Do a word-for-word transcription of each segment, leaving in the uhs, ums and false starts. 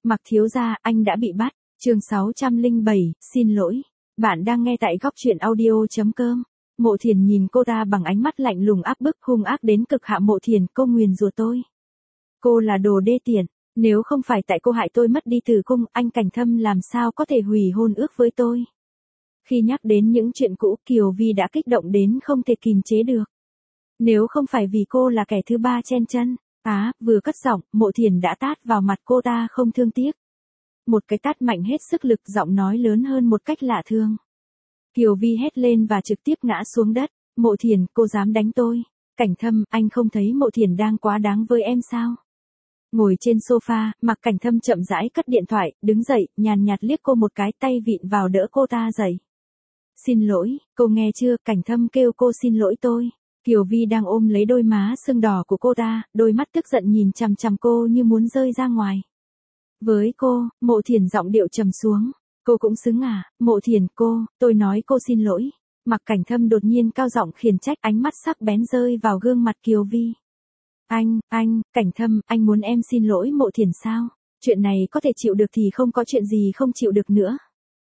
Mặc thiếu gia, anh đã bị bắt. Chương sáu trăm lẻ bảy, xin lỗi. Bạn đang nghe tại góc truyện audio chấm com. Mộ Thiền nhìn cô ta bằng ánh mắt lạnh lùng áp bức hung ác đến cực hạ. Mộ Thiền, cô nguyền rủa tôi. Cô là đồ đê tiện. Nếu không phải tại cô hại tôi mất đi tử cung, anh Cảnh Thâm làm sao có thể hủy hôn ước với tôi. Khi nhắc đến những chuyện cũ, Kiều Vi đã kích động đến không thể kìm chế được. Nếu không phải vì cô là kẻ thứ ba chen chân. Á, vừa cất giọng, Mộ Thiền đã tát vào mặt cô ta không thương tiếc. Một cái tát mạnh hết sức lực, giọng nói lớn hơn một cách lạ thường. Kiều Vi hét lên và trực tiếp ngã xuống đất. Mộ Thiền, cô dám đánh tôi. Cảnh Thâm, anh không thấy Mộ Thiền đang quá đáng với em sao? Ngồi trên sofa, Mặc Cảnh Thâm chậm rãi cất điện thoại, đứng dậy, nhàn nhạt liếc cô một cái, tay vịn vào đỡ cô ta dậy. Xin lỗi, cô nghe chưa? Cảnh Thâm kêu cô xin lỗi tôi. Kiều Vi đang ôm lấy đôi má sưng đỏ của cô ta, đôi mắt tức giận nhìn chằm chằm cô như muốn rơi ra ngoài. Với cô, Mộ Thiền giọng điệu trầm xuống. Cô cũng xứng à? Mộ Thiền, cô, tôi nói cô xin lỗi. Mặc Cảnh Thâm đột nhiên cao giọng khiển trách, ánh mắt sắc bén rơi vào gương mặt Kiều Vi. Anh, anh, Cảnh Thâm, anh muốn em xin lỗi Mộ Thiền sao? Chuyện này có thể chịu được thì không có chuyện gì không chịu được nữa.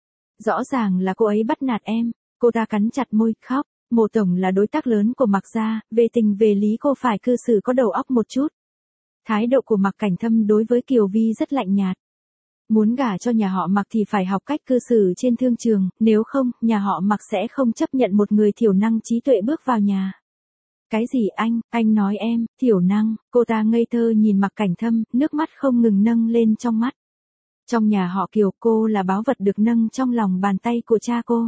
Rõ ràng là cô ấy bắt nạt em. Cô ta cắn chặt môi, khóc. Mộ Tổng là đối tác lớn của Mặc gia, về tình về lý cô phải cư xử có đầu óc một chút. Thái độ của Mặc Cảnh Thâm đối với Kiều Vi rất lạnh nhạt. Muốn gả cho nhà họ Mặc thì phải học cách cư xử trên thương trường, nếu không, nhà họ Mặc sẽ không chấp nhận một người thiểu năng trí tuệ bước vào nhà. Cái gì anh, anh nói em, thiểu năng? Cô ta ngây thơ nhìn Mặc Cảnh Thâm, nước mắt không ngừng nâng lên trong mắt. Trong nhà họ Kiều, cô là báu vật được nâng trong lòng bàn tay của cha cô.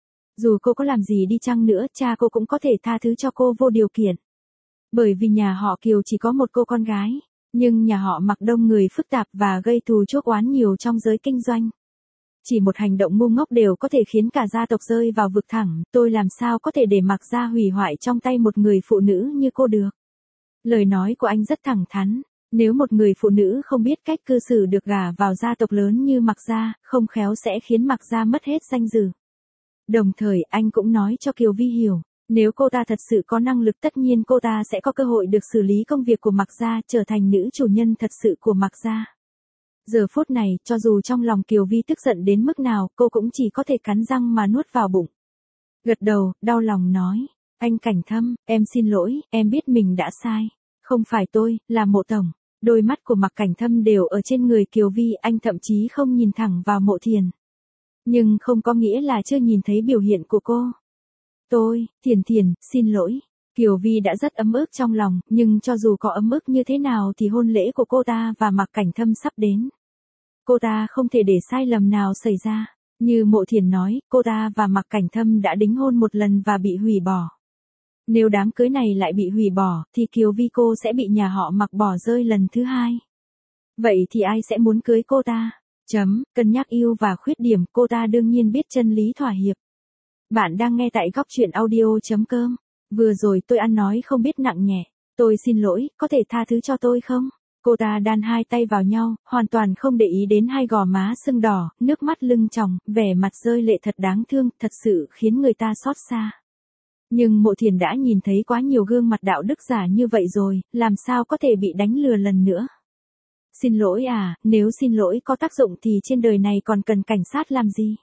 Dù cô có làm gì đi chăng nữa, cha cô cũng có thể tha thứ cho cô vô điều kiện. Bởi vì nhà họ Kiều chỉ có một cô con gái, nhưng nhà họ Mặc đông người phức tạp và gây thù chuốc oán nhiều trong giới kinh doanh. Chỉ một hành động ngu ngốc đều có thể khiến cả gia tộc rơi vào vực thẳm, tôi làm sao có thể để Mặc gia hủy hoại trong tay một người phụ nữ như cô được. Lời nói của anh rất thẳng thắn, nếu một người phụ nữ không biết cách cư xử được gả vào gia tộc lớn như Mặc gia, không khéo sẽ khiến Mặc gia mất hết danh dự. Đồng thời anh cũng nói cho Kiều Vi hiểu, nếu cô ta thật sự có năng lực tất nhiên cô ta sẽ có cơ hội được xử lý công việc của Mặc gia, trở thành nữ chủ nhân thật sự của Mặc gia. Giờ phút này, cho dù trong lòng Kiều Vi tức giận đến mức nào, cô cũng chỉ có thể cắn răng mà nuốt vào bụng. Gật đầu, đau lòng nói, anh Cảnh Thâm, em xin lỗi, em biết mình đã sai. Không phải tôi, là Mộ Tổng. Đôi mắt của Mặc Cảnh Thâm đều ở trên người Kiều Vi, anh thậm chí không nhìn thẳng vào Mộ Thiền. Nhưng không có nghĩa là chưa nhìn thấy biểu hiện của cô. Tôi, Thiền Thiền, xin lỗi. Kiều Vi đã rất ấm ức trong lòng, nhưng cho dù có ấm ức như thế nào thì hôn lễ của cô ta và Mặc Cảnh Thâm sắp đến. Cô ta không thể để sai lầm nào xảy ra. Như Mộ Thiền nói, cô ta và Mặc Cảnh Thâm đã đính hôn một lần và bị hủy bỏ. Nếu đám cưới này lại bị hủy bỏ, thì Kiều Vi cô sẽ bị nhà họ Mặc bỏ rơi lần thứ hai. Vậy thì ai sẽ muốn cưới cô ta? Chấm, cân nhắc ưu và khuyết điểm, cô ta đương nhiên biết chân lý thỏa hiệp. Bạn đang nghe tại góc truyện audio chấm com. Vừa rồi tôi ăn nói không biết nặng nhẹ. Tôi xin lỗi, có thể tha thứ cho tôi không? Cô ta đan hai tay vào nhau, hoàn toàn không để ý đến hai gò má sưng đỏ, nước mắt lưng tròng, vẻ mặt rơi lệ thật đáng thương, thật sự khiến người ta xót xa. Nhưng Mộ Thiền đã nhìn thấy quá nhiều gương mặt đạo đức giả như vậy rồi, làm sao có thể bị đánh lừa lần nữa? Xin lỗi à, nếu xin lỗi có tác dụng thì trên đời này còn cần cảnh sát làm gì?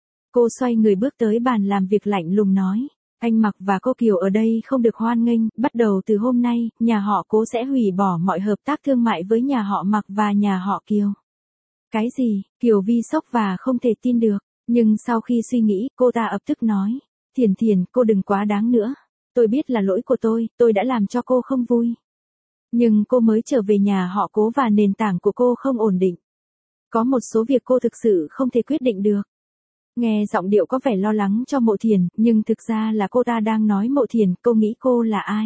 Cô xoay người bước tới bàn làm việc lạnh lùng nói, anh Mặc và cô Kiều ở đây không được hoan nghênh, bắt đầu từ hôm nay, nhà họ Cố sẽ hủy bỏ mọi hợp tác thương mại với nhà họ Mặc và nhà họ Kiều. Cái gì? Kiều Vi sốc và không thể tin được, nhưng sau khi suy nghĩ, cô ta ập tức nói, Thiền Thiền, cô đừng quá đáng nữa. Tôi biết là lỗi của tôi, tôi đã làm cho cô không vui. Nhưng cô mới trở về nhà họ Cố và nền tảng của cô không ổn định. Có một số việc cô thực sự không thể quyết định được. Nghe giọng điệu có vẻ lo lắng cho Mộ Thiền, nhưng thực ra là cô ta đang nói Mộ Thiền, cô nghĩ cô là ai?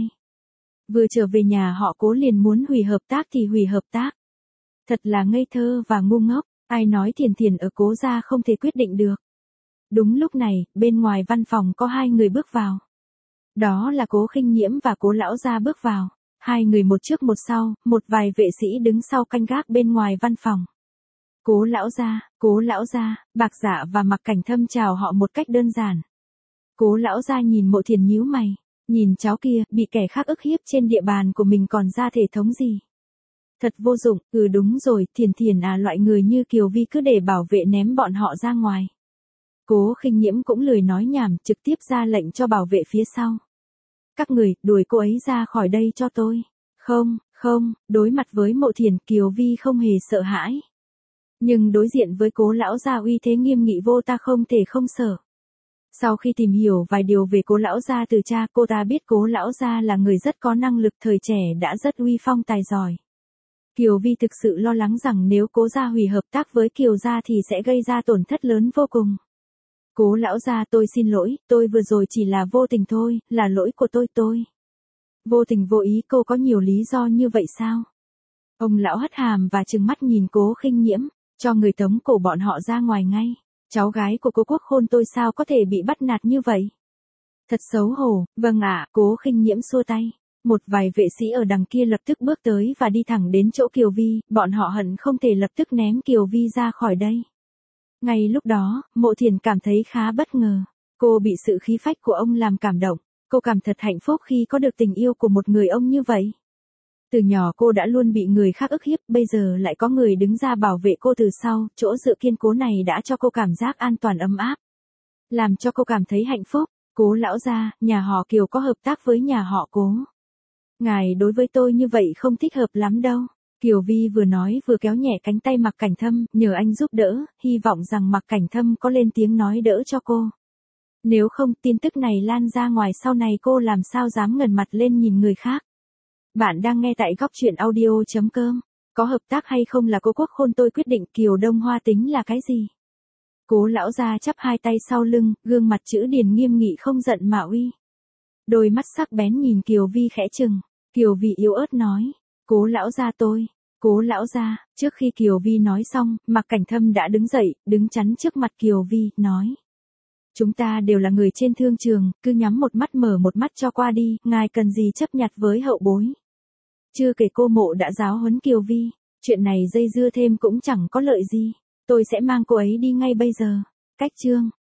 Vừa trở về nhà họ Cố liền muốn hủy hợp tác thì hủy hợp tác. Thật là ngây thơ và ngu ngốc, ai nói Thiền Thiền ở Cố gia không thể quyết định được. Đúng lúc này, bên ngoài văn phòng có hai người bước vào. Đó là Cố Khinh Nhiễm và Cố lão gia bước vào. Hai người một trước một sau, một vài vệ sĩ đứng sau canh gác bên ngoài văn phòng. Cố lão gia, Cố lão gia, Bạc Dạ và Mặc Cảnh Thâm chào họ một cách đơn giản. Cố lão gia nhìn Mộ Thiền nhíu mày, nhìn cháu kia, bị kẻ khác ức hiếp trên địa bàn của mình còn ra thể thống gì. Thật vô dụng, ừ đúng rồi, Thiền Thiền à, loại người như Kiều Vi cứ để bảo vệ ném bọn họ ra ngoài. Cố Khinh Nhiễm cũng lười nói nhảm, trực tiếp ra lệnh cho bảo vệ phía sau. Các người, đuổi cô ấy ra khỏi đây cho tôi. Không, không, đối mặt với Mộ Thiền, Kiều Vi không hề sợ hãi. Nhưng đối diện với Cố lão gia uy thế nghiêm nghị vô ta không thể không sợ. Sau khi tìm hiểu vài điều về Cố lão gia từ cha, cô ta biết Cố lão gia là người rất có năng lực, thời trẻ đã rất uy phong tài giỏi. Kiều Vi thực sự lo lắng rằng nếu Cố gia hủy hợp tác với Kiều gia thì sẽ gây ra tổn thất lớn vô cùng. Cố lão gia, tôi xin lỗi, tôi vừa rồi chỉ là vô tình thôi, là lỗi của tôi tôi. Vô tình vô ý, cô có nhiều lý do như vậy sao? Ông lão hất hàm và trừng mắt nhìn Cố Khinh Nhiễm, cho người tống cổ bọn họ ra ngoài ngay. Cháu gái của Cố Quốc Khôn tôi sao có thể bị bắt nạt như vậy? Thật xấu hổ, vâng ạ, Cố Khinh Nhiễm xua tay. Một vài vệ sĩ ở đằng kia lập tức bước tới và đi thẳng đến chỗ Kiều Vi, bọn họ hận không thể lập tức ném Kiều Vi ra khỏi đây. Ngay lúc đó, Mộ Thiền cảm thấy khá bất ngờ. Cô bị sự khí phách của ông làm cảm động. Cô cảm thật hạnh phúc khi có được tình yêu của một người ông như vậy. Từ nhỏ cô đã luôn bị người khác ức hiếp, bây giờ lại có người đứng ra bảo vệ cô từ sau, chỗ dựa kiên cố này đã cho cô cảm giác an toàn ấm áp. Làm cho cô cảm thấy hạnh phúc. Cố lão gia, nhà họ Kiều có hợp tác với nhà họ Cố. Ngài đối với tôi như vậy không thích hợp lắm đâu. Kiều Vi vừa nói vừa kéo nhẹ cánh tay Mạc Cảnh Thâm, nhờ anh giúp đỡ, hy vọng rằng Mạc Cảnh Thâm có lên tiếng nói đỡ cho cô. Nếu không, tin tức này lan ra ngoài sau này cô làm sao dám ngẩng mặt lên nhìn người khác. Bạn đang nghe tại góc truyện audio chấm com. Có hợp tác hay không là Cố Quốc Khôn tôi quyết định, Kiều Đông Hoa tính là cái gì? Cố lão gia chắp hai tay sau lưng, gương mặt chữ điền nghiêm nghị không giận mà uy. Đôi mắt sắc bén nhìn Kiều Vi khẽ chừng. Kiều Vi yếu ớt nói. Cố lão gia tôi. Cố lão gia, trước khi Kiều Vi nói xong, Mạc Cảnh Thâm đã đứng dậy, đứng chắn trước mặt Kiều Vi, nói. Chúng ta đều là người trên thương trường, cứ nhắm một mắt mở một mắt cho qua đi, ngài cần gì chấp nhặt với hậu bối. Chưa kể cô Mộ đã giáo huấn Kiều Vi, chuyện này dây dưa thêm cũng chẳng có lợi gì. Tôi sẽ mang cô ấy đi ngay bây giờ. Cách chương.